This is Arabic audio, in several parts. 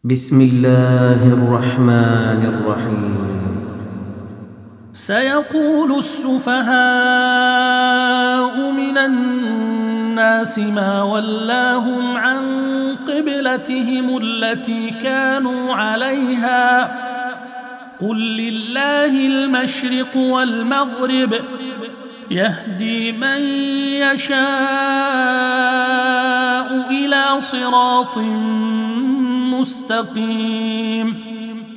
بسم الله الرحمن الرحيم. سيقول السفهاء من الناس ما ولاهم عن قبلتهم التي كانوا عليها قل لله المشرق والمغرب يهدي من يشاء إلى صراط مستقيم.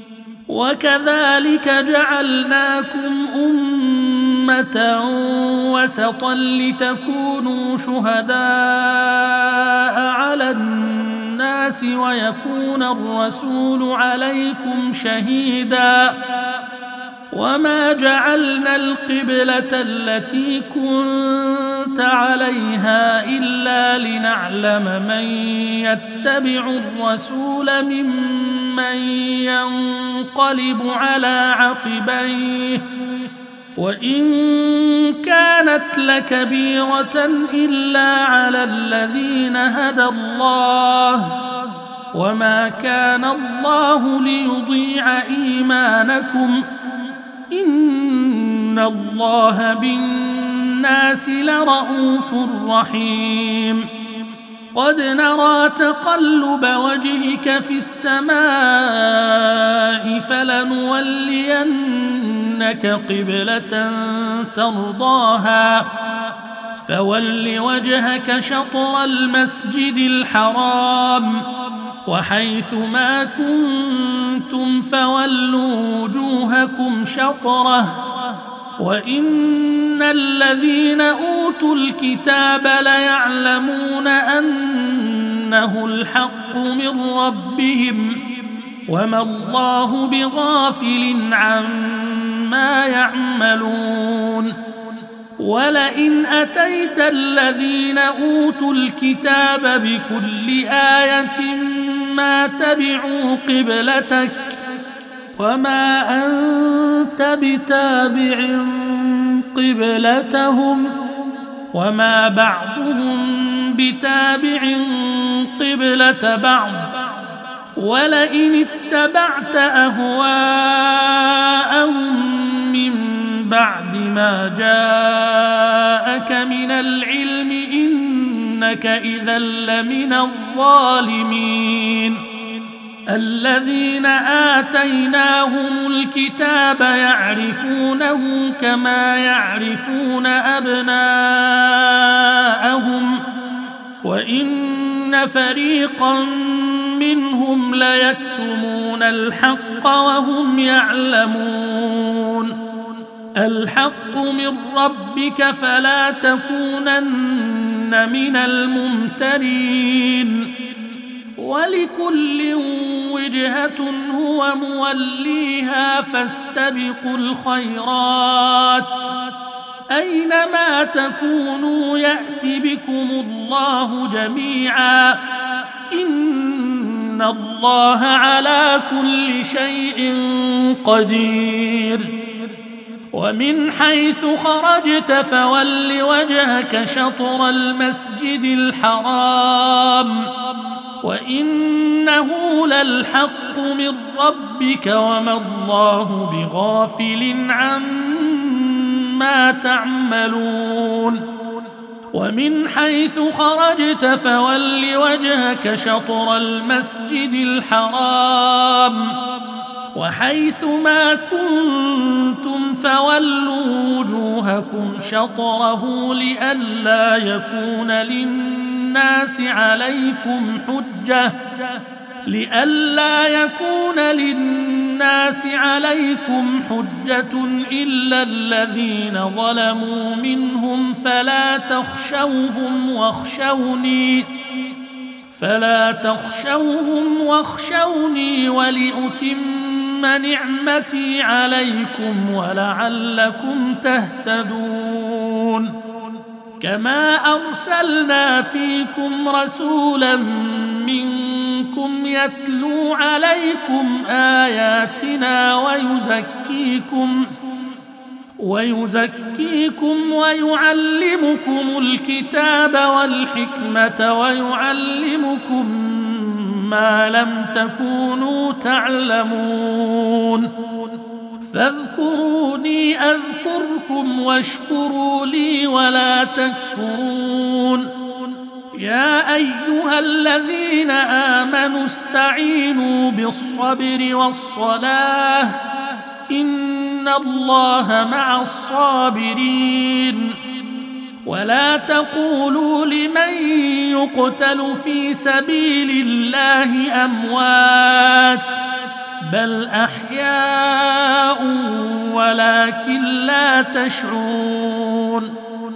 وكذلك جعلناكم أمة وسطا لتكونوا شهداء على الناس ويكون الرسول عليكم شهيدا. وما جعلنا القبلة التي كنت عليها إلا لنعلم من يتبع الرسول ممن ينقلب على عقبيه وإن كانت لكبيرة إلا على الذين هدى الله وما كان الله ليضيع إيمانكم إن الله بالناس لرءوف رحيم. قد نرى تقلب وجهك في السماء فلنولينك قبلة ترضاها فول وجهك شطر المسجد الحرام وحيث ما كنتم فولوا وجوهكم شطره وإن الذين أوتوا الكتاب ليعلمون أنه الحق من ربهم وما الله بغافل عما يعملون. ولئن أتيت الذين أوتوا الكتاب بكل آية ما تبعوا قبلتك وما أنت بتابع قبلتهم وما بعضهم بتابع قبلة بعض ولئن اتبعت أهواءهم من بعد ما جاءك من العلم إنك إذا لمن الظالمين. الذين آتيناهم الكتاب يعرفونه كما يعرفون أبناءهم وإن فريقا منهم ليكتمون الحق وهم يعلمون. الحق من ربك فلا تكونن من الممترين. ولكل وجهة هو موليها فاستبقوا الخيرات أينما تكونوا يأت بكم الله جميعا إن الله على كل شيء قدير. ومن حيث خرجت فول وجهك شطر المسجد الحرام وإنه للحق من ربك وما الله بغافل عما تعملون. ومن حيث خرجت فول وجهك شطر المسجد الحرام وحيث ما كنتم فولوا وجوهكم شطره لئلا يكون للناس عليكم حجة إلا الذين ظلموا منهم فلا تخشوهم واخشوني ولأتم نعمتي عليكم ولعلكم تهتدون. كما أرسلنا فيكم رسولا منكم يتلو عليكم آياتنا ويزكيكم ويعلمكم الكتاب والحكمة ويعلمكم ما لم تكونوا تعلمون فاذكروني أذكركم واشكروا لي ولا تكفرون يا أيها الذين آمنوا استعينوا بالصبر والصلاة إن الله مع الصابرين ولا تقولوا لمن يقتل في سبيل الله أموات بل أحياء ولكن لا تشعرون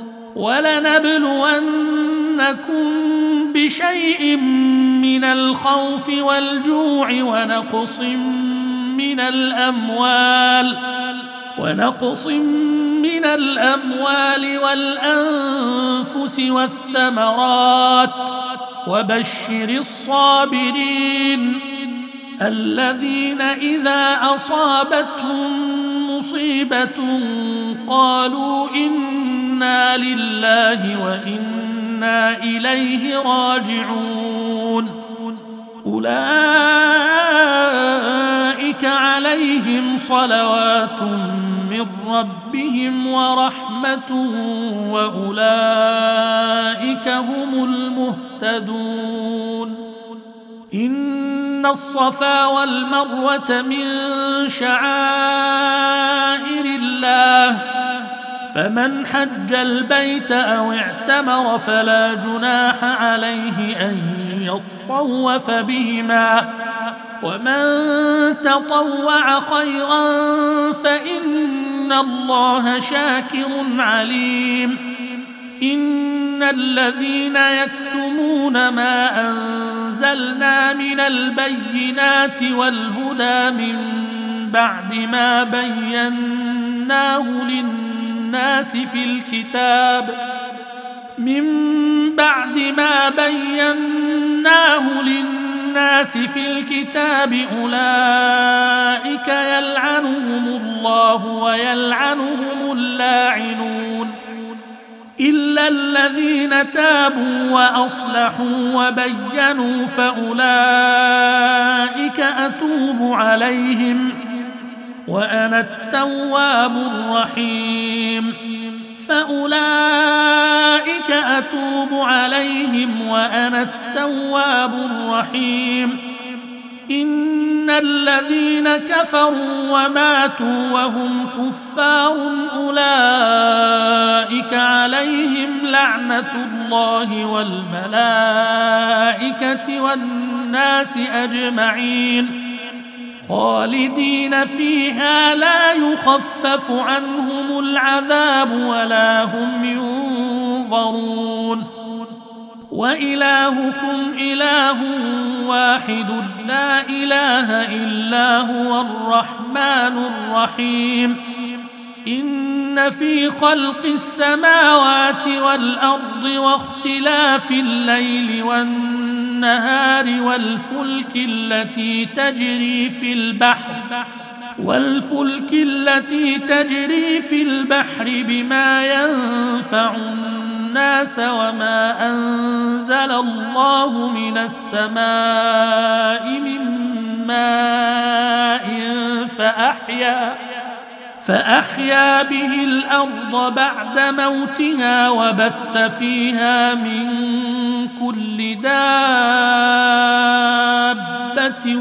ولنبلونكم بشيء من الخوف والجوع ونقص من الأموال والأنفس والثمرات وبشر الصابرين الذين إذا أصابتهم مصيبة قالوا إنا لله وإنا إليه راجعون أولئك عليهم صلوات من ربهم ورحمة وأولئك هم المهتدون إن الصفا والمروة من شعائر الله فمن حج البيت أو اعتمر فلا جناح عليه أن يطوف بهما ومن تطوع خيرا فإن الله شاكر عليم إن الذين يكتمون ما أنزلنا من البينات والهدى من بعد ما بيناه للناس في الكتاب أولئك يلعنهم الله ويلعنهم اللاعنون إلا الذين تابوا وأصلحوا وبينوا فأولئك أتوب عليهم وأنا التواب الرحيم إن الذين كفروا وماتوا وهم كفار أولئك عليهم لعنة الله والملائكة والناس أجمعين خالدين فيها لا يخفف عنهم العذاب ولا هم ينظرون وإلهكم إله واحد لا إله إلا هو الرحمن الرحيم إن في خلق السماوات والأرض واختلاف الليل والنهار والفلك التي تجري في البحر بما ينفع الناس وما أنزل الله من السماء من ماء فأحيا به الأرض بعد موتها وبث فيها من كل دابة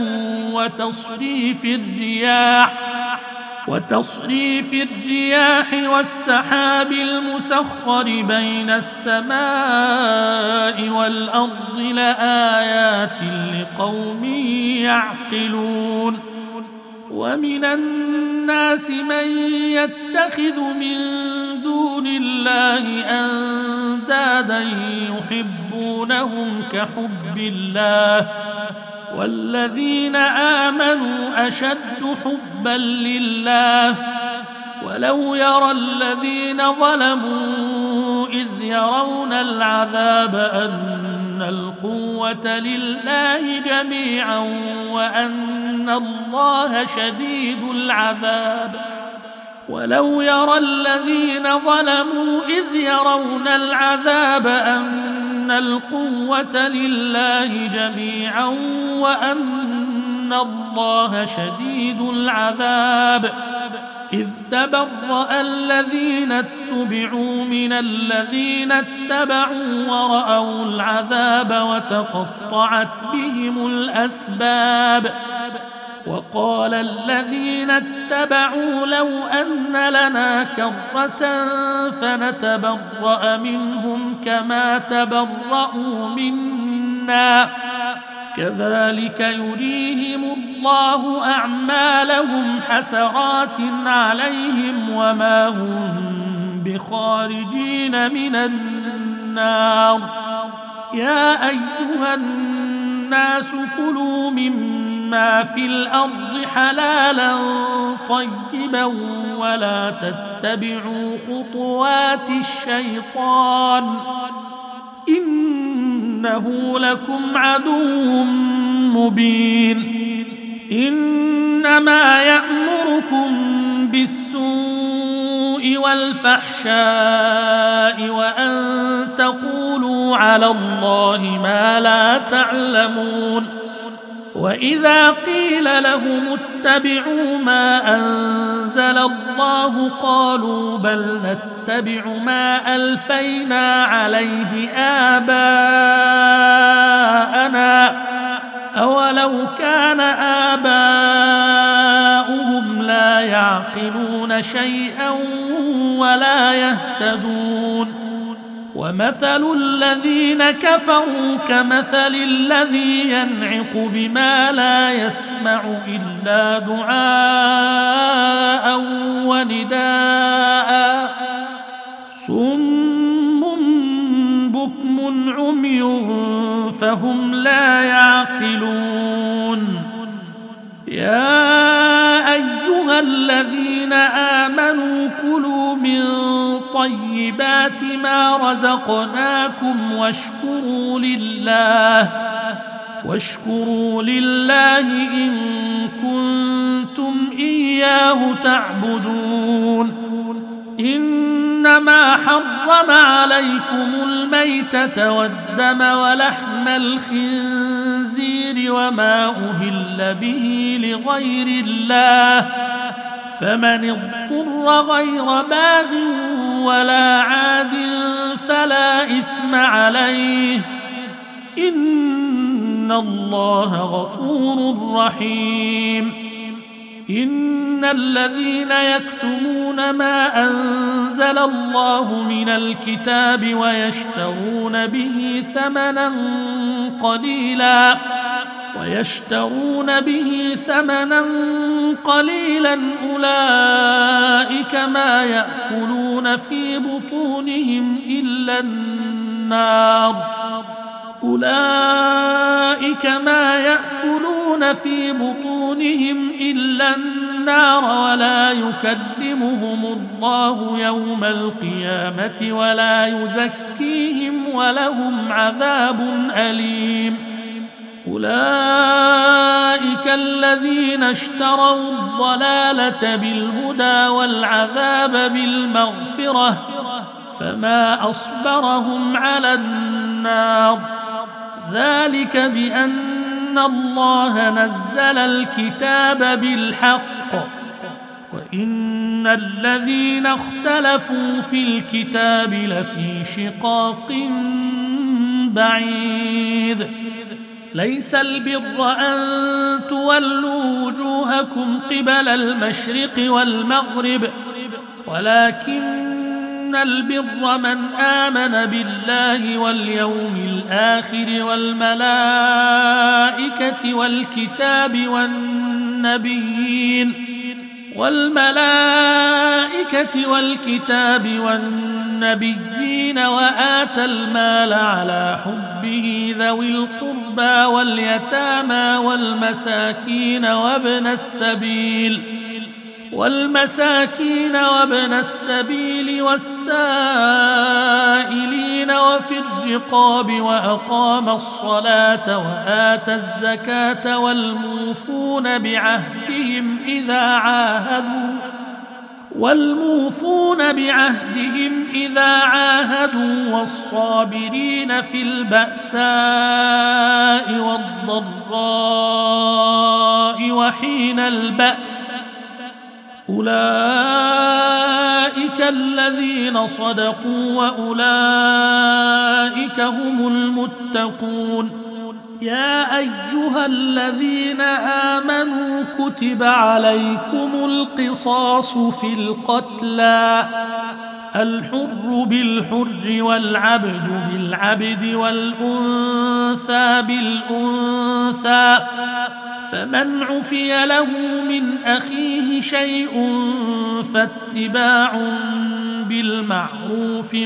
وتصريف الرياح والسحاب المسخر بين السماء والأرض لآيات لقوم يعقلون ومن الناس من يتخذ من دون الله أندادا يحبونهم كحب الله والذين آمنوا أشد حبا لله ولو يرى الذين ظلموا إذ يرون العذاب أن القوة لله جميعا وأن الله شديد العذاب ولو يرى الذين ظلموا إذ يرون العذاب أن أن القوة لله جميعا وأن الله شديد العذاب. إذ تبرأ الذين اتبعوا من الذين اتبعوا ورأوا العذاب وتقطعت بهم الأسباب. وقال الذين اتبعوا لو أن لنا كرة فنتبرأ منهم كما تبرأوا منا كذلك يريهم الله أعمالهم حسرات عليهم وما هم بخارجين من النار. يا أيها الناس كلوا مما في الأرض حلالا طيبا ولا تتبعوا خطوات الشيطان إنه لكم عدو مبين. إنما يأمركم بالسوء والفحشاء وأن تقولوا على الله ما لا تعلمون. وإذا قيل لهم اتبعوا ما أنزل الله قالوا بل نتبع ما ألفينا عليه آباءنا أولو كان آباؤهم لا يعقلون شيئا ولا يهتدون. ومثل الذين كفروا كمثل الذي ينعق بما لا يسمع إلا دعاء ونداء صم بكم عمي فهم لا يعقلون. يا أيها الذين آمنوا كلوا من طيبات ما رزقناكم واشكروا لله إن كنتم إياه تعبدون. إنما حرم عليكم الميتة والدم ولحم الخنزير وما أهل به لغير الله فمن اضطر غير باغ ولا عاد فلا إثم عليه إن الله غفور رحيم. إن الذين يكتمون ما أنزل الله من الكتاب ويشترون به ثمنا قليلا أولئك ما يأكلون في بطونهم إلا النار ولا يكلمهم الله يوم القيامة ولا يزكيهم ولهم عذاب أليم. أولئك الذين اشتروا الضلالة بالهدى والعذاب بالمغفرة فما أصبرهم على النار. ذلك بأن الله نزل الكتاب بالحق وإن الذين اختلفوا في الكتاب لفي شقاق بعيد. ليس البر أن تولوا وجوهكم قبل المشرق والمغرب ولكن البر من آمن بالله واليوم الآخر والملائكة والنبيين وآتى المال على حبه ذوي القربى واليتامى والمساكين وابن السبيل والسائلين وفي الرقاب وأقام الصلاة وآتى الزكاة والموفون بعهدهم إذا عاهدوا والموفون بعهدهم إذا عاهدوا والصابرين في البأساء والضراء وحين البأس أولئك الذين صدقوا وأولئك هم المتقون. يا أيها الذين آمنوا كتب عليكم القصاص في القتلى الحر بالحر والعبد بالعبد والأنثى بالأنثى فمن عفي له من أخيه شيء فاتباع بالمعروف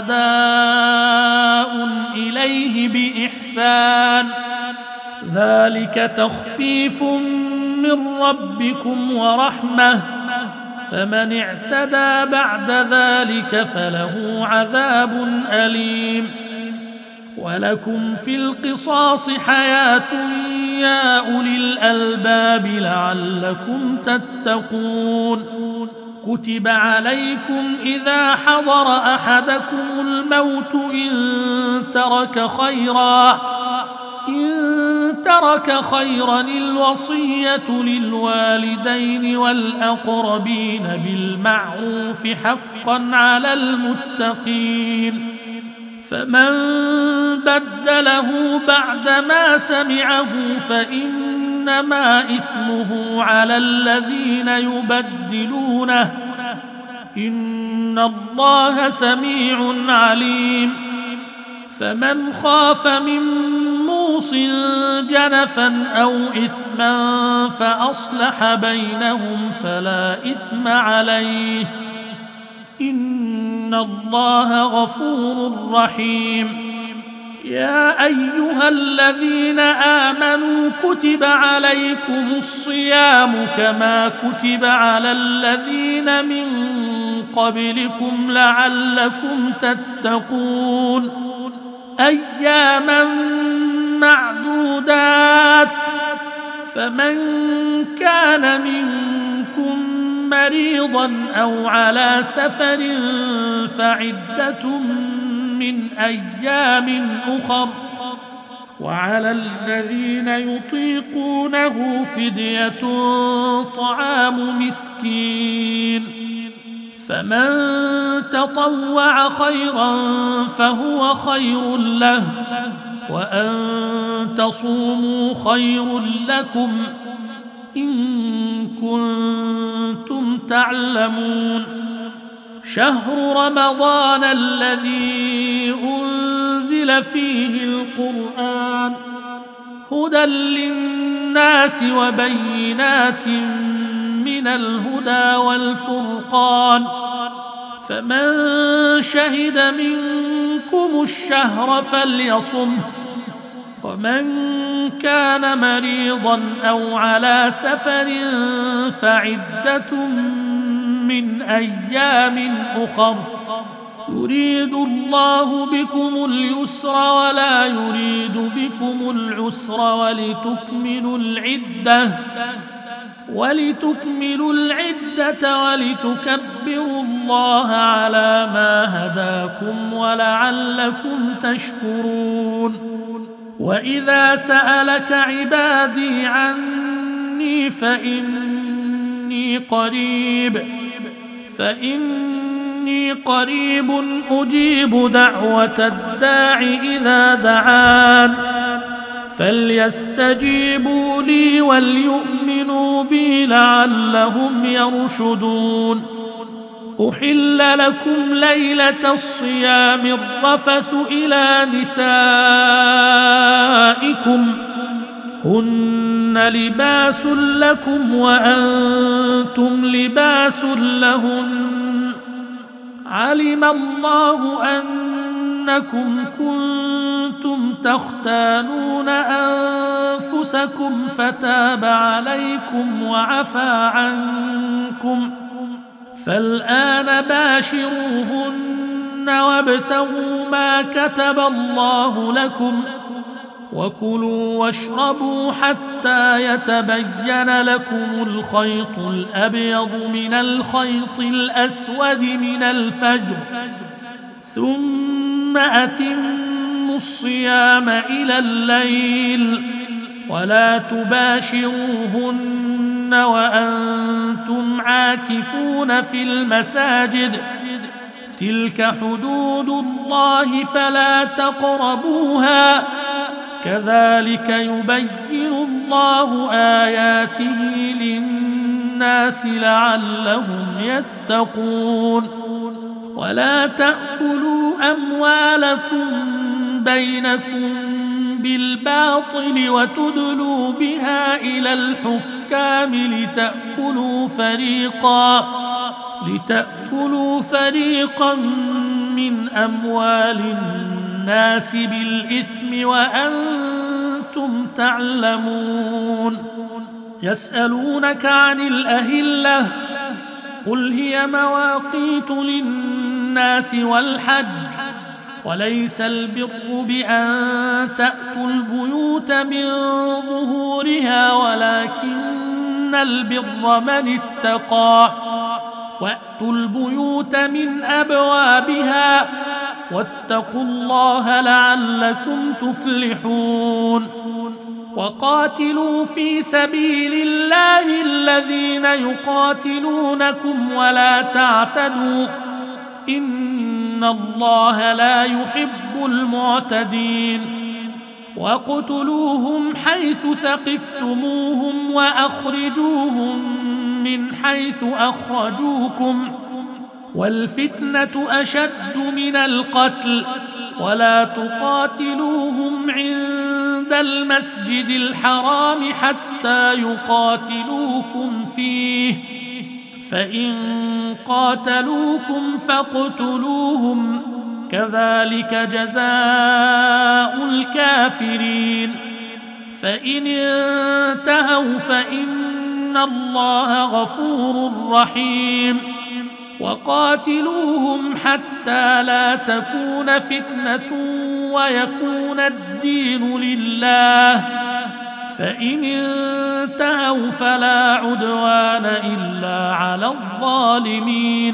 وأداء إليه بإحسان ذلك تخفيف من ربكم ورحمة فمن اعتدى بعد ذلك فله عذاب أليم. ولكم في القصاص حياة يا أولي الألباب لعلكم تتقون. كتب عليكم إذا حضر أحدكم الموت إن ترك خيرا الوصية للوالدين والأقربين بالمعروف حقا على المتقين فمن بدله بعدما سمعه فإنما إثمه على الذين يبدلونه إن الله سميع عليم. فمن خاف من موص جنفا أو إثما فأصلح بينهم فلا إثم عليه إن الله غفور رحيم. يا أيها الذين آمنوا كتب عليكم الصيام كما كتب على الذين من قبلكم لعلكم تتقون أياما معدودات فمن كان منكم مريضا أو على سفر فعدة من أيام أخر وعلى الذين يطيقونه فدية طعام مسكين فمن تطوع خيرا فهو خير له وأن تصوموا خير لكم إن كنتم تعلمون. شهر رمضان الذي أنزل فيه القرآن هدى للناس وبينات من الهدى والفرقان فمن شهد منكم الشهر فليصمه ومن كان مريضا أو على سفر فعدة من أيام أخر يريد الله بكم اليسر ولا يريد بكم العسر ولتكملوا العدة ولتكبروا الله على ما هداكم ولعلكم تشكرون. وإذا سألك عبادي عني فإني قريب أجيب دعوة الداع إذا دعان فليستجيبوا لي وليؤمنوا بي لعلهم يرشدون. أحل لكم ليلة الصيام الرفث إلى نسائكم هن لباس لكم وأنتم لباس لهن علم الله أنكم كنتم تختانون أنفسكم فتاب عليكم وعفى عنكم فالآن باشروهن وابتغوا ما كتب الله لكم وكلوا واشربوا حتى يتبين لكم الخيط الأبيض من الخيط الأسود من الفجر ثم أتموا الصيام إلى الليل ولا تباشروهن وأنتم عاكفون في المساجد تلك حدود الله فلا تقربوها كذلك يبين الله آياته للناس لعلهم يتقون ولا تأكلوا أموالكم بينكم بالباطل وتدلوا بها إلى الحكام لتأكلوا فريقا من أموال الناس بالإثم وأنتم تعلمون يسألونك عن الأهلة قل هي مواقيت للناس والحج وليس البر بأن تأتوا البيوت من ظهورها ولكن البر من اتقى وأتوا البيوت من أبوابها واتقوا الله لعلكم تفلحون وقاتلوا في سبيل الله الذين يقاتلونكم ولا تعتدوا إن الله لا يحب المعتدين واقتلوهم حيث ثقفتموهم وأخرجوهم من حيث أخرجوكم والفتنة أشد من القتل ولا تقاتلوهم عند المسجد الحرام حتى يقاتلوكم فيه فإن قاتلوكم فاقتلوهم كذلك جزاء الكافرين فإن انتهوا فإن الله غفور رحيم وقاتلوهم حتى لا تكون فتنة ويكون الدين لله فإن انتهوا فلا عدوان إلا على الظالمين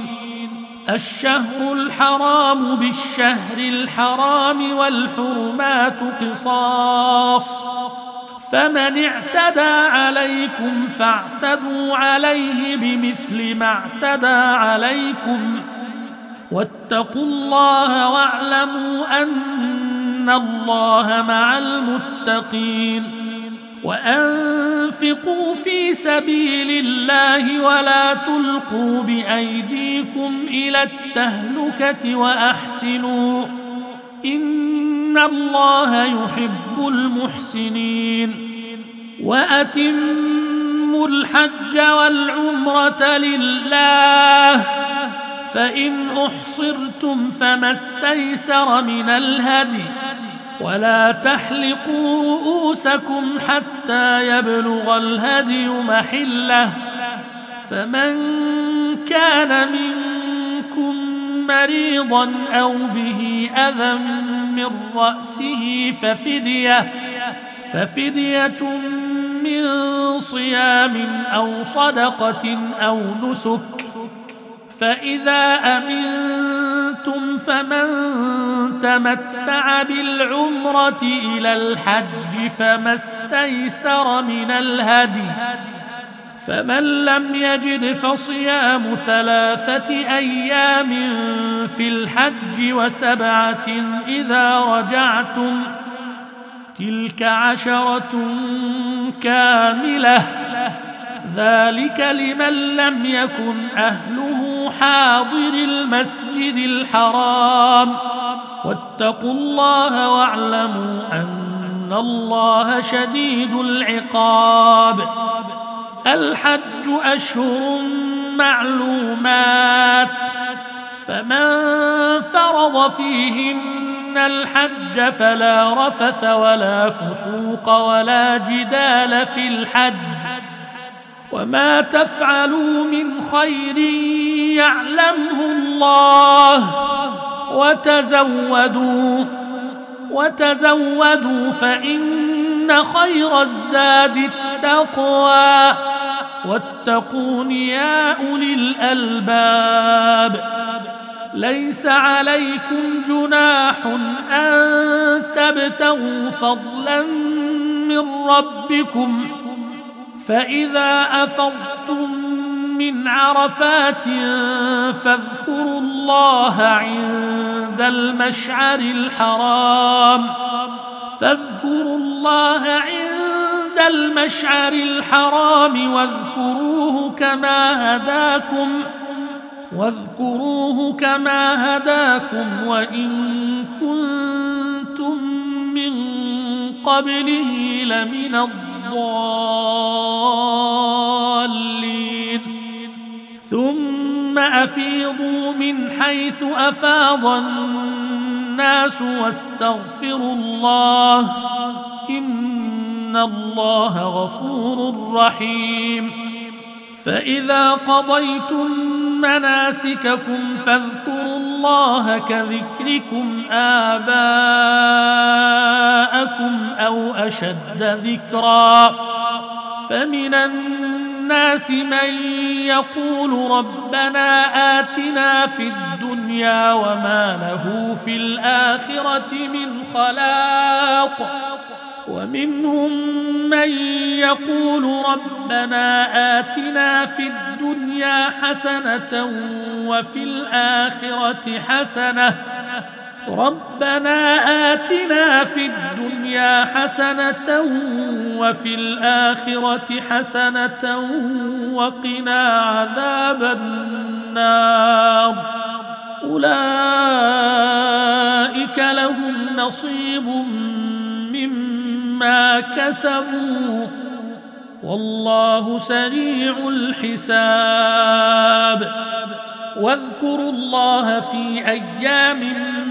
الشهر الحرام بالشهر الحرام والحرمات قصاص فمن اعتدى عليكم فاعتدوا عليه بمثل ما اعتدى عليكم واتقوا الله واعلموا أن الله مع المتقين وأنفقوا في سبيل الله ولا تلقوا بأيديكم إلى التهلكة وأحسنوا إن الله يحب المحسنين وأتموا الحج والعمرة لله فإن أحصرتم فما استيسر من الهدي ولا تحلقوا رؤوسكم حتى يبلغ الهدي محله فمن كان منكم مريضا أو به أذى من رأسه ففدية من صيام أو صدقة أو نسك فإذا أمنتم فمن تمتع بالعمرة إلى الحج فما استيسر من الهدي فمن لم يجد فصيام 3 أيام في الحج و7 إذا رجعتم تلك 10 كاملة ذلك لمن لم يكن أهله حاضر المسجد الحرام واتقوا الله واعلموا أن الله شديد العقاب الحج أشهر معلومات فمن فرض فيهن الحج فلا رفث ولا فسوق ولا جدال في الحج وما تفعلوا من خير يعلمه الله وتزودوا وتزودوا فإن خير الزاد التقوى واتقون يا أولي الألباب. ليس عليكم جناح أن تبتغوا فضلا من ربكم فإذا أفضتم من عرفات فاذكروا الله عند المشعر الحرام واذكروه كما هداكم وإن كنتم من قبله لمن الضالين. ثم أفيضوا من حيث أفاض الناس واستغفروا الله إن الله غفور رحيم. فإذا قضيتم مناسككم فاذكروا الله كذكركم آباءكم أو أشد ذكرا. فمن الناس من يقول ربنا آتنا في الدنيا وما له في الآخرة من خلاق ومنهم من يقول ربنا آتنا في الدنيا حسنة وفي الآخرة حسنة وقنا عذاب النار. أولئك لهم نصيب مما كسبوا والله سريع الحساب. واذكروا الله في أيام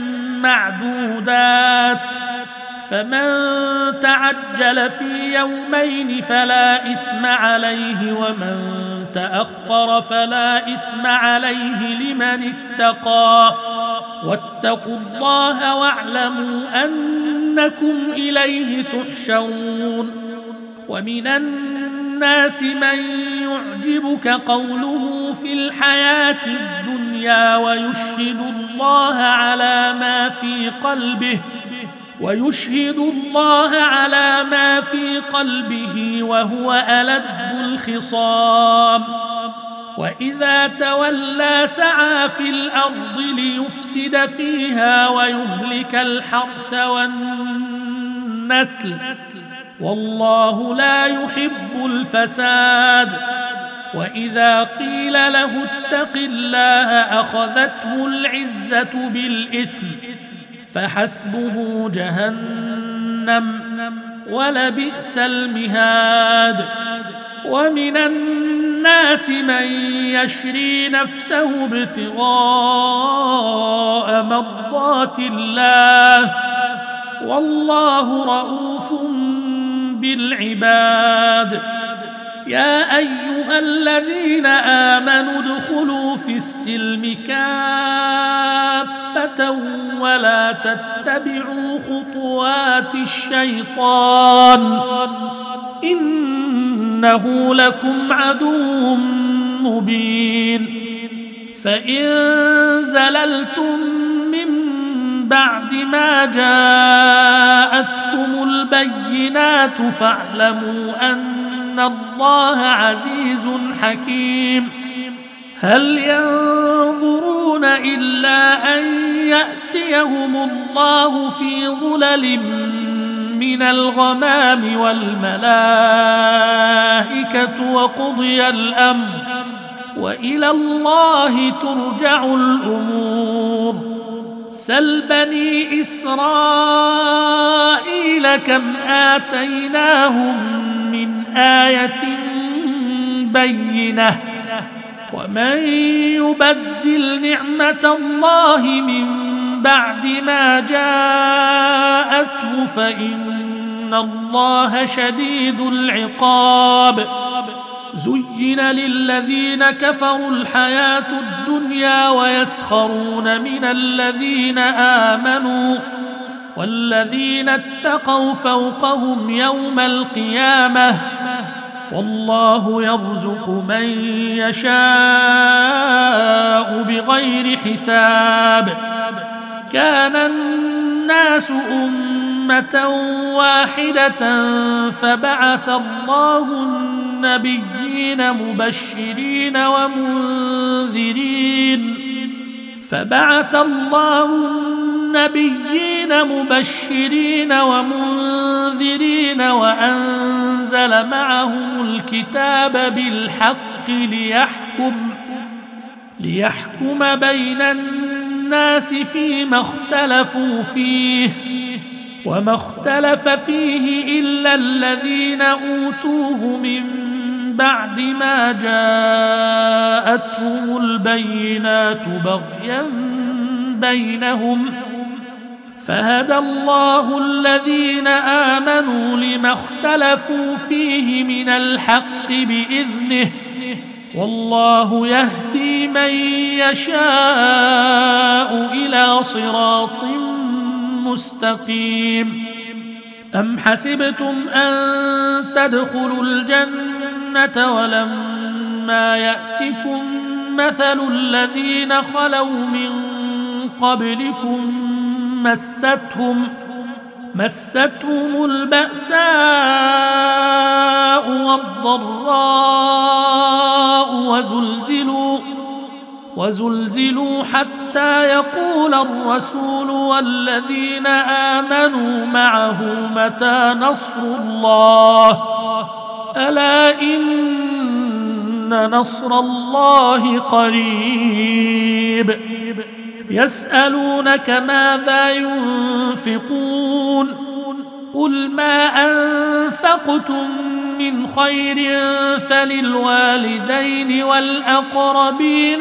معدودات فمن تعجل في يومين فلا إثم عليه ومن تأخر فلا إثم عليه لمن اتقى واتقوا الله واعلموا أنكم إليه تحشرون. ومن الناس من يعجبك قوله في الحياة الدنيا ويشهد الله على ما في قلبه وهو ألد الخصام. وإذا تولى سعى في الأرض ليفسد فيها ويهلك الحرث والنسل والله لا يحب الفساد. وإذا قيل له اتق الله أخذته العزة بالإثم فحسبه جهنم ولبئس المهاد. ومن الناس من يشري نفسه ابتغاء مرضات الله والله رؤوف بالعباد. يا أيها الذين آمنوا ادخلوا في السلم كافة ولا تتبعوا خطوات الشيطان إنه لكم عدو مبين. فإن زللتم من بعد ما جاءتكم البينات فاعلموا أن الله عزيز حكيم. هل ينظرون إلا أن يأتيهم الله في ظلل من الغمام والملائكة وقضي الأمر وإلى الله ترجع الأمور. سل بني إسرائيل كم آتيناهم من آية بينة ومن يبدل نعمة الله من بعد ما جاءته فإن الله شديد العقاب. زين للذين كفروا الحياة الدنيا ويسخرون من الذين آمنوا والذين اتقوا فوقهم يوم القيامة والله يرزق من يشاء بغير حساب. كان الناس أمة واحدة فبعث الله النبيين مبشرين ومنذرين وأنزل معهم الكتاب بالحق ليحكم بين الناس فيما اختلفوا فيه وما اختلف فيه إلا الذين أوتوه من بعد ما جاءتهم البينات بغيا بينهم فهدى الله الذين آمنوا لما اختلفوا فيه من الحق بإذنه والله يهدي من يشاء إلى صراط مستقيم. أم حسبتم أن تدخلوا الجنة ولما يأتكم مثل الذين خلوا من قبلكم مستهم البأساء والضراء وزلزلوا حتى يقول الرسول والذين آمنوا معه متى نصر الله ألا إن نصر الله قريب. يسألونك ماذا ينفقون قل ما أنفقتم من خير فللوالدين والأقربين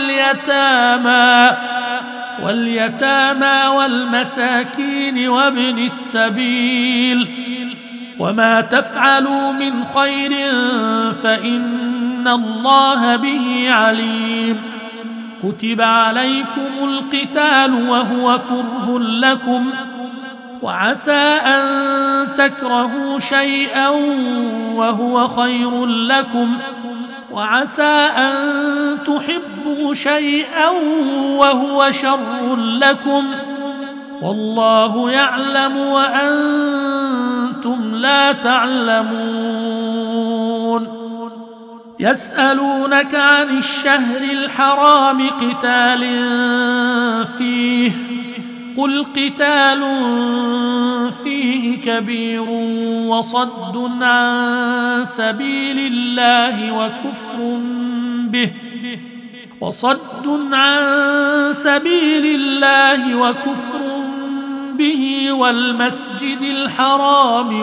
واليتامى والمساكين وابن السبيل وما تفعلوا من خير فإن الله به عليم. كتب عليكم القتال وهو كره لكم وعسى أن تكرهوا شيئا وهو خير لكم وعسى أن تحبوا شيئا وهو شر لكم والله يعلم وأنتم لا تعلمون. يسألونك عن الشهر الحرام قتال فيه قل قتال فيه كبير وصد عن سبيل الله وكفر به والمسجد الحرام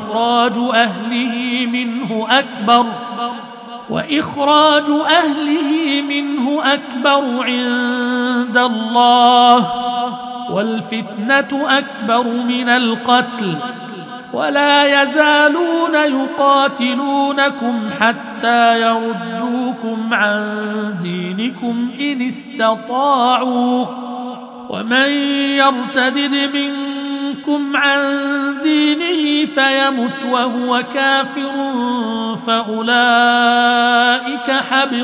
وإخراج أهله منه أكبر عند الله والفتنة أكبر من القتل ولا يزالون يقاتلونكم حتى يردوكم عن دينكم إن استطاعوا ومن يرتدد منكم عن دينه فيمت وهو كافر فأولئك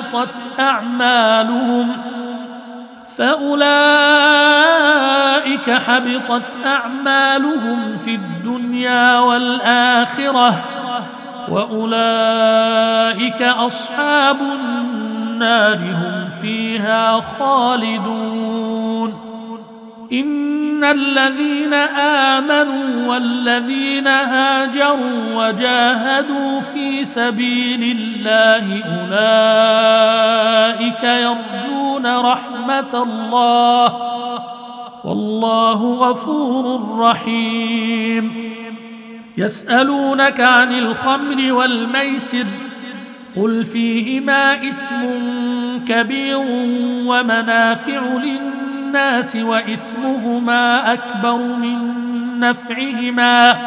حبطت أعمالهم في الدنيا والآخرة وأولئك أصحاب النار هم فيها خالدون. إن الذين آمنوا والذين هاجروا وجاهدوا في سبيل الله أولئك يرجون رحمة الله والله غفور رحيم. يسألونك عن الخمر والميسر قل فيهما إثم كبير ومنافع للناس وإثمهما أكبر من نفعهما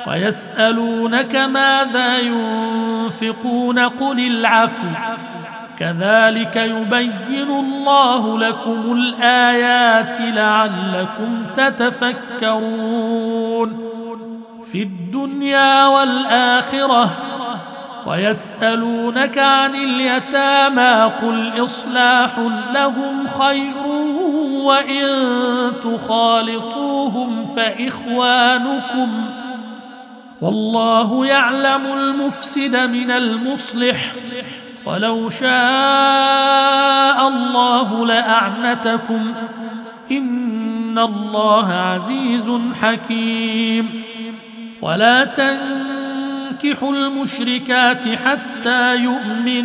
ويسألونك ماذا ينفقون قل العفو كذلك يبين الله لكم الآيات لعلكم تتفكرون في الدنيا والآخرة. ويسألونك عن اليتامى قل إصلاح لهم خير وإن تخالطوهم فإخوانكم والله يعلم المفسد من المصلح ولو شاء الله لأعنتكم إن الله عزيز حكيم. ولا تنكحوا المشركات حتى يؤمن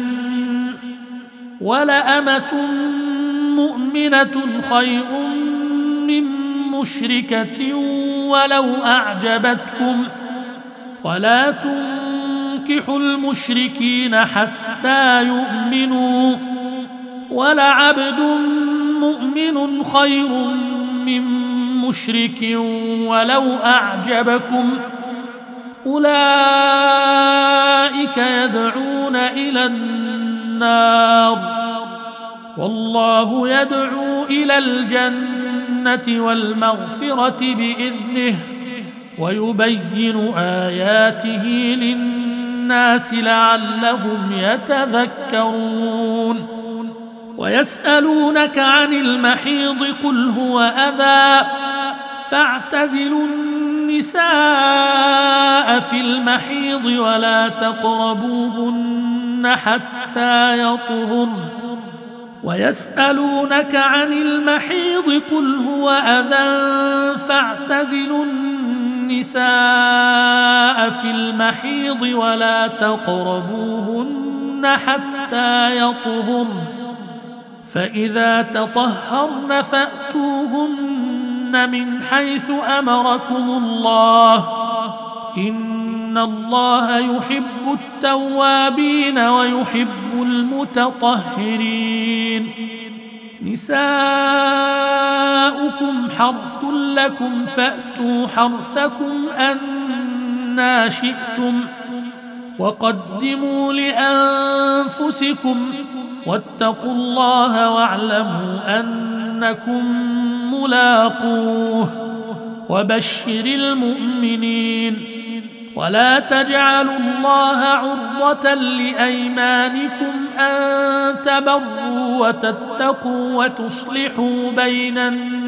ولأمة مؤمنة خير من مشركة ولو أعجبتكم ولا تنكحوا المشركين حتى يؤمنوا ولعبد مؤمن خير من مشرك ولو أعجبكم أولئك يدعون إلى النار والله يدعو إلى الجنة والمغفرة بإذنه ويبين آياته للناس لعلهم يتذكرون. ويسألونك عن المحيض قل هو أذى فاعتزلوا النساء في المحيض ولا تقربوهن حتى يطهرن. ويسألونك عن المحيض قل هو أذى فاعتزلوا النساء في المحيض ولا تقربوهن حتى يطهرن فإذا تطهرن فأتوهن من حيث أمركم الله إن الله يحب التوابين ويحب المتطهرين. نساؤكم حرث لكم فأتوا حرثكم أنى شئتم وقدموا لأنفسكم واتقوا الله واعلموا أنكم ملاقوه وبشر المؤمنين. ولا تجعلوا الله عرضة لأيمانكم أن تبروا وتتقوا وتصلحوا بين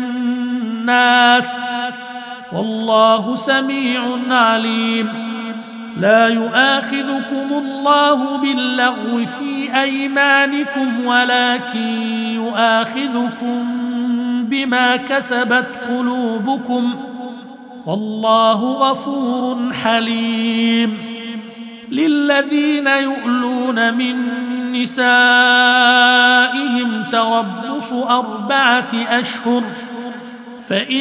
الناس والله سميع عليم. لا يؤاخذكم الله باللغو في أيمانكم ولكن يؤاخذكم بما كسبت قلوبكم والله غفور حليم. للذين يؤلون من نسائهم تربص 4 أشهر فإن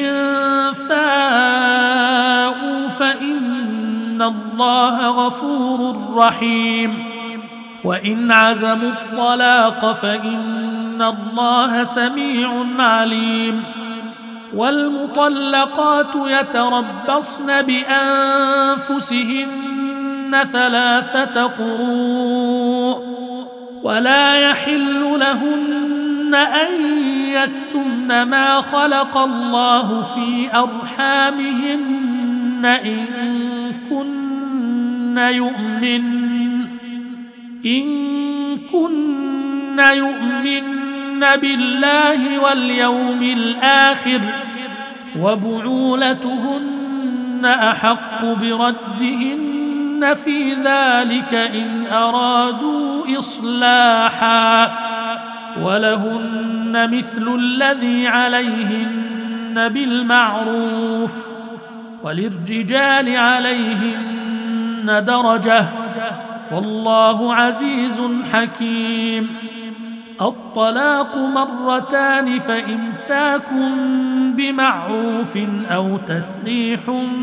فاءوا فإن الله غفور رحيم. وإن عزموا الطلاق فإن الله سميع عليم. والمطلقات يتربصن بأنفسهن 3 قروء ولا يحل لهن أن يكتمن ما خلق الله في أرحامهن إن كن يؤمن بالله واليوم الآخر وبعولتهن أحق بردهن في ذلك إن أرادوا إصلاحا ولهن مثل الذي عليهن بالمعروف وللرجال عليهن درجة والله عزيز حكيم. الطلاق 2 فإمساك بمعروف أو تسريح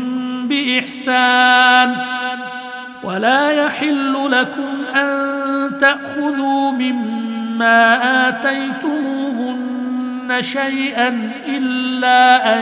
بإحسان. ولا يحل لكم أن تأخذوا مما آتيتموهن شيئا إلا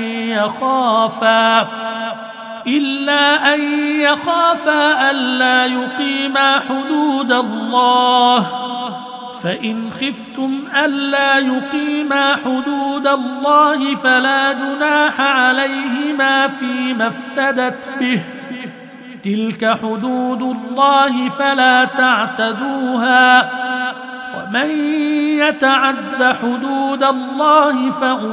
أن يخافا ألا يقيما حدود الله فإن خفتم ألا يقيما حدود الله فلا جناح عليهما فيما افتدت به، تلك حدود الله فلا تعتدوها، ومن يتعد حدود الله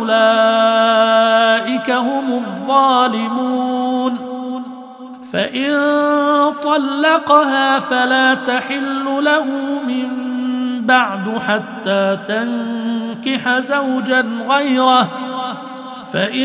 فأولئك هم الظالمون. فإن طلقها فلا تحل له من بعد حتى تنكح زوجا غيره، فإن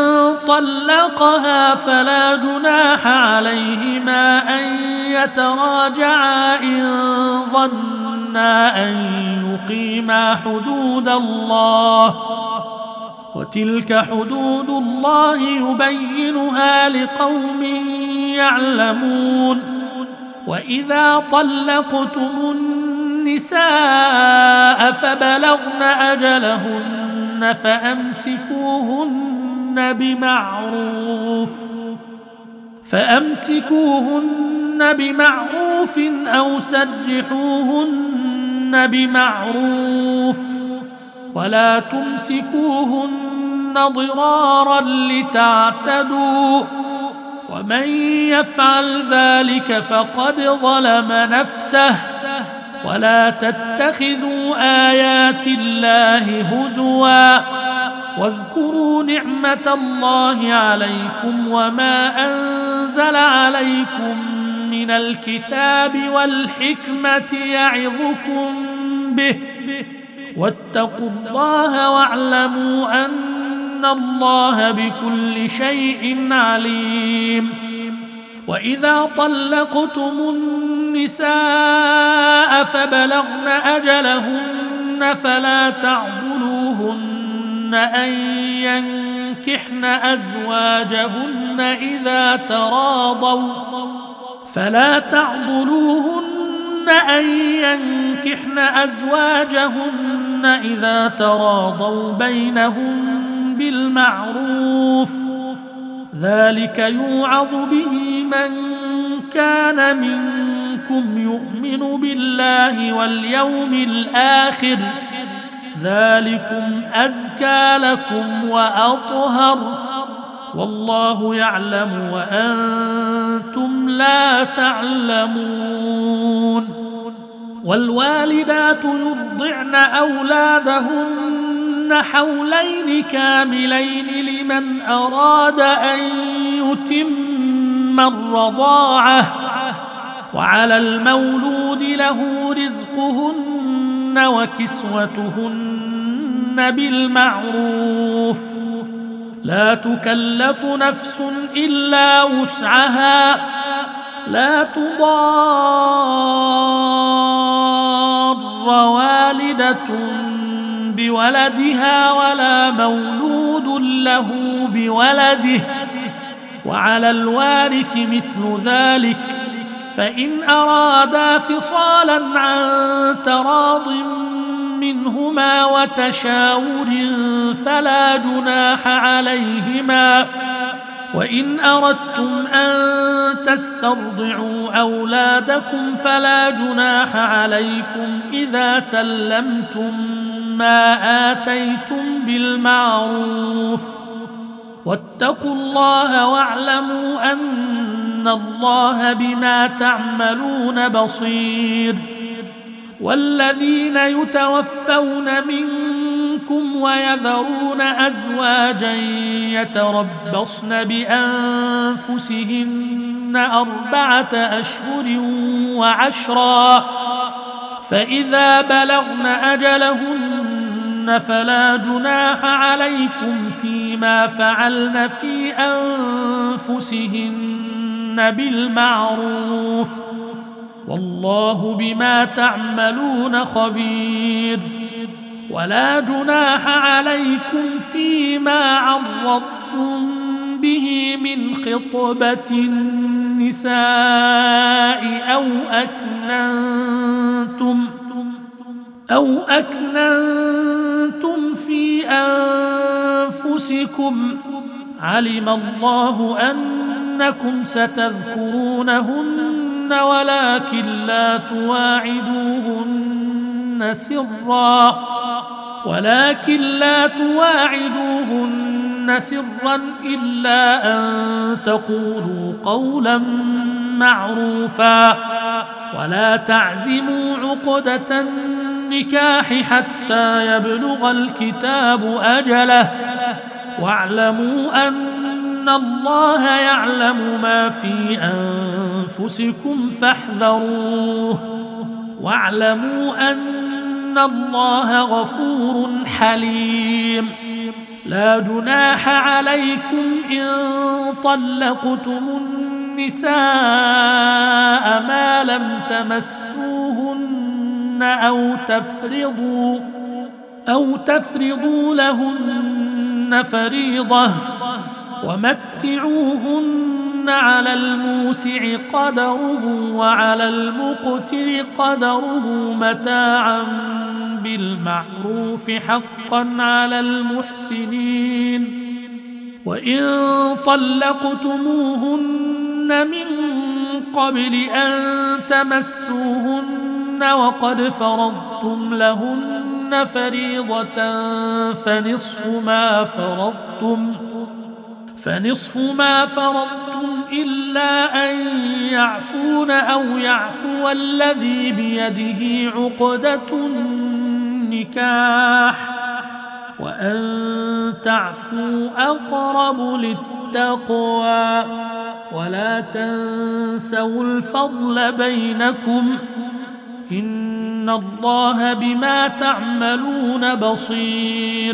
طلقها فلا جناح عليهما أن يتراجعا إن ظنا أن يقيما حدود الله، وتلك حدود الله يبينها لقوم يعلمون. وإذا طلقتم النساء فبلغن أجلهن فأمسكوهن بمعروف أو سرحوهن بمعروف، ولا تمسكوهن ضرارا لتعتدوا، ومن يفعل ذلك فقد ظلم نفسه. ولا تتخذوا آيات الله هزوا، واذكروا نعمة الله عليكم وما أنزل عليكم من الكتاب والحكمة يعظكم به، واتقوا الله واعلموا أن الله بكل شيء عليم. وإذا طلقتم النساء فبلغن أجلهن فلا تعضلوهن أن ينكحن أزواجهن إذا تراضوا بينهم بالمعروف، ذلك يوعظ به من كان منكم يؤمن بالله واليوم الآخر، ذلكم أزكى لكم وأطهر، والله يعلم وأنتم لا تعلمون. والوالدات يرضعن أولادهن حولين كاملين لمن أراد أن يتم الرضاعة، وعلى المولود له رزقهن وكسوتهن بالمعروف، لا تكلف نفس إلا وسعها، لا تضار والدة بولدها ولا مولود له بولده، وعلى الوارث مثل ذلك، فإن أرادا فصالا عن تراض منهما وتشاور فلا جناح عليهما. وإن أردتم أن تسترضعوا أولادكم فلا جناح عليكم إذا سلمتم ما آتيتم بالمعروف، واتقوا الله واعلموا أن الله بما تعملون بصير. والذين يتوفون منكم ويذرون أزواجا يتربصن بأنفسهن 4 أشهر و10، فإذا بلغن أجلهن فلا جناح عليكم فيما فعلن في أنفسهن بالمعروف، والله بما تعملون خبير. ولا جناح عليكم فيما عرضتم به من خطبة النساء أو أكننتم في أنفسكم، علم الله أنكم ستذكرونهن ولكن لا تواعدوهن سرا ولكن لا تواعدوهن سرا إلا أن تقولوا قولا معروفا ولا تعزموا عقدة النكاح حتى يبلغ الكتاب أجله واعلموا أن الله يعلم ما في أنفسكم فاحذروه واعلموا أن الله غفور حليم لا جناح عليكم إن طلقتم النساء ما لم تمسوهن أو تفرضوا لهن فريضة ومتعوهن على الموسع قدره وعلى المقتر قدره متاعا بالمعروف حقا على المحسنين وإن طلقتموهن من قبل أن تمسوهن وقد فرضتم لهن فريضة فنصف ما فرضتم إلا أن يعفون أو يعفو الذي بيده عقدة النكاح وأن تعفوا أقرب للتقوى ولا تنسوا الفضل بينكم إن الله بما تعملون بصير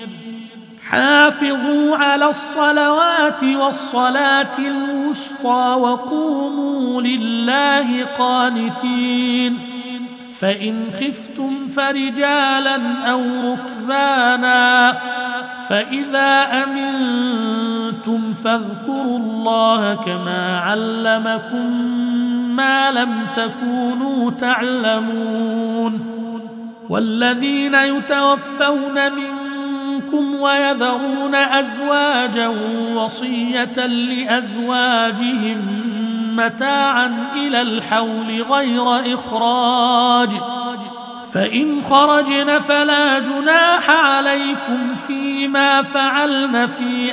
حافظوا على الصلوات والصلاة الوسطى وقوموا لله قانتين فإن خفتم فرجالا أو ركبانا فإذا أمنتم فاذكروا الله كما علمكم ما لم تكونوا تعلمون والذين يتوفون منكم ويذرون أزواجا وصية لأزواجهم متاعا إلى الحول غير إخراج فإن خرجن فلا جناح عليكم فيما فعلن في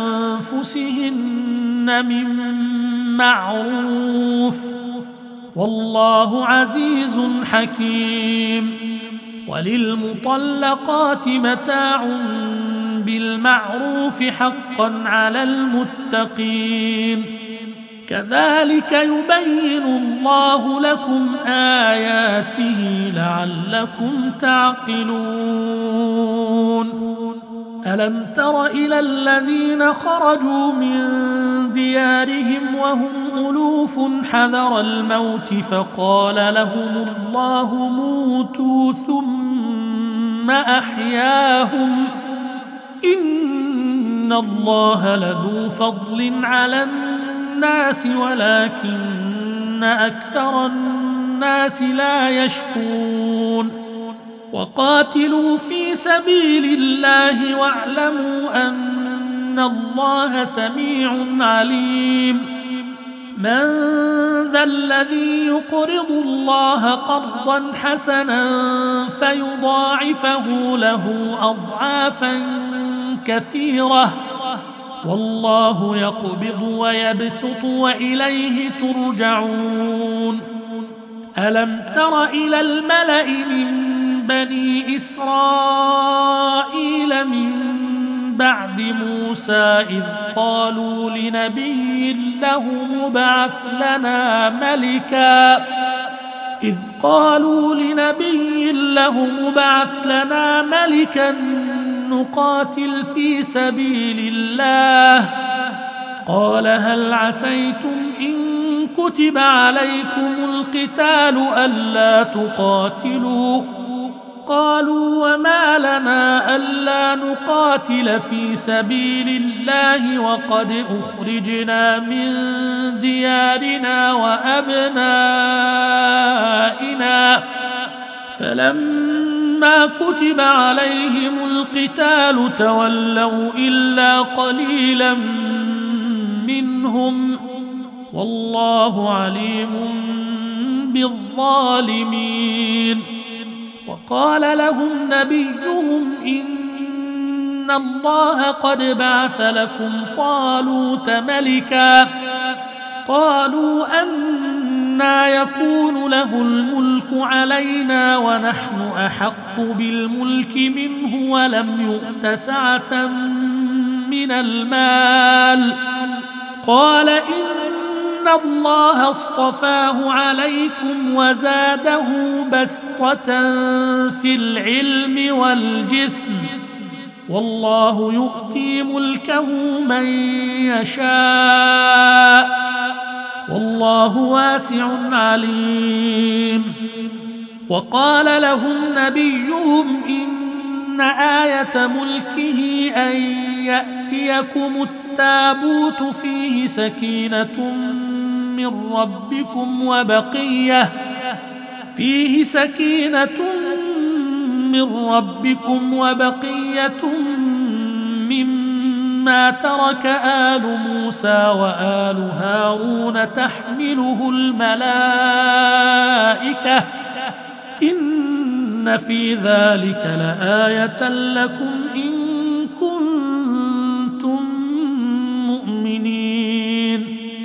أنفسهن من معروف والله عزيز حكيم وللمطلقات متاع بالمعروف حقا على المتقين كذلك يبين الله لكم آياته لعلكم تعقلون ألم تر إلى الذين خرجوا من ديارهم وهم ألوف حذر الموت فقال لهم الله موتوا ثم أحياهم إن الله لذو فضل على الناس ولكن أكثر الناس لا يشكرون وقاتلوا في سبيل الله واعلموا أن الله سميع عليم من ذا الذي يقرض الله قرضا حسنا فيضاعفه له أضعافا كثيرة والله يقبض ويبسط وإليه ترجعون ألم تر إلى الملأ من بني إسرائيل من بعد موسى إذ قالوا لنبي له مبعث لنا ملكا نقاتل في سبيل الله قال هل عسيتم إن كتب عليكم القتال ألا تقاتلوا قالوا وما لنا ألا نقاتل في سبيل الله وقد أخرجنا من ديارنا وأبنائنا فلما كتب عليهم القتال تولوا إلا قليلا منهم والله عليم بالظالمين وقال لهم نبيهم إن الله قد بعث لكم طالوت ملكا قالوا أنى يكون له الملك علينا ونحن أحق بالملك منه ولم يؤت سعة من المال قال إن الله اصطفاه عليكم وزاده بسطة في العلم والجسم والله يؤتي ملكه من يشاء والله واسع عليم وقال لهم نبيهم إن آية ملكه أن يأتيكم التابوت فيه سكينة من ربكم وبقية مما ترك آل موسى وآل هارون تحمله الملائكة إن في ذلك لآية لكم إن كنتم مؤمنين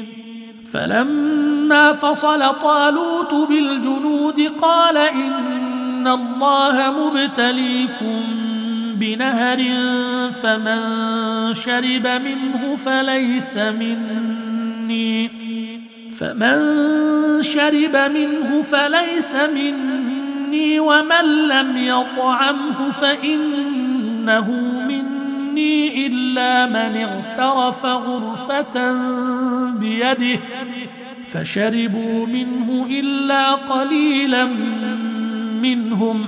فلما فصل طالوت بالجنود قال إن الله مبتليكم بنهر فمن شرب منه فليس مني ومن لم يطعمه فإنه مني إلا من اغترف غرفة بيده فشربوا منه إلا قليلا منهم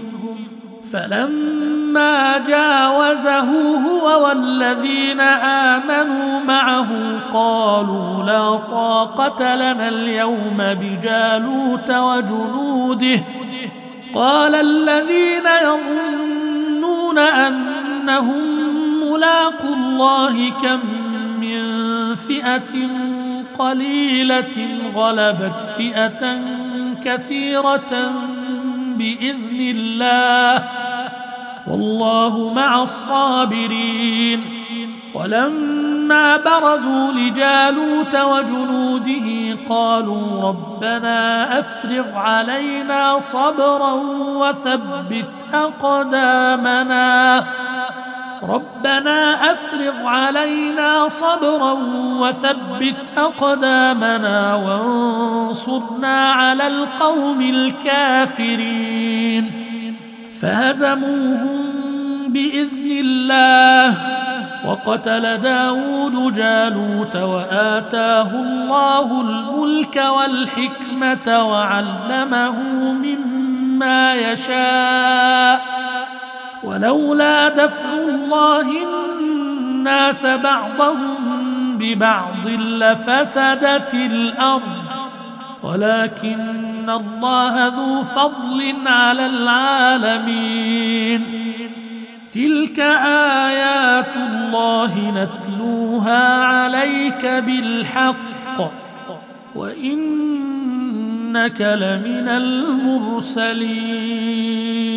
فلما جاوزه هو والذين آمنوا معه قالوا لا طاقة لنا اليوم بجالوت وجنوده قال الذين يظنون أنهم ملاقو الله كم من فئة قليلة غلبت فئة كثيرة بإذن الله والله مع الصابرين ولما برزوا لجالوت وجنوده قالوا ربنا أفرغ علينا صبرا وثبت أقدامنا وانصرنا على القوم الكافرين فهزموهم بإذن الله وقتل داود جالوت وآتاه الله الملك والحكمة وعلمه مما يشاء ولولا دفع الله الناس بعضهم ببعض لفسدت الأرض ولكن الله ذو فضل على العالمين تلك آيات الله نتلوها عليك بالحق وإنك لمن المرسلين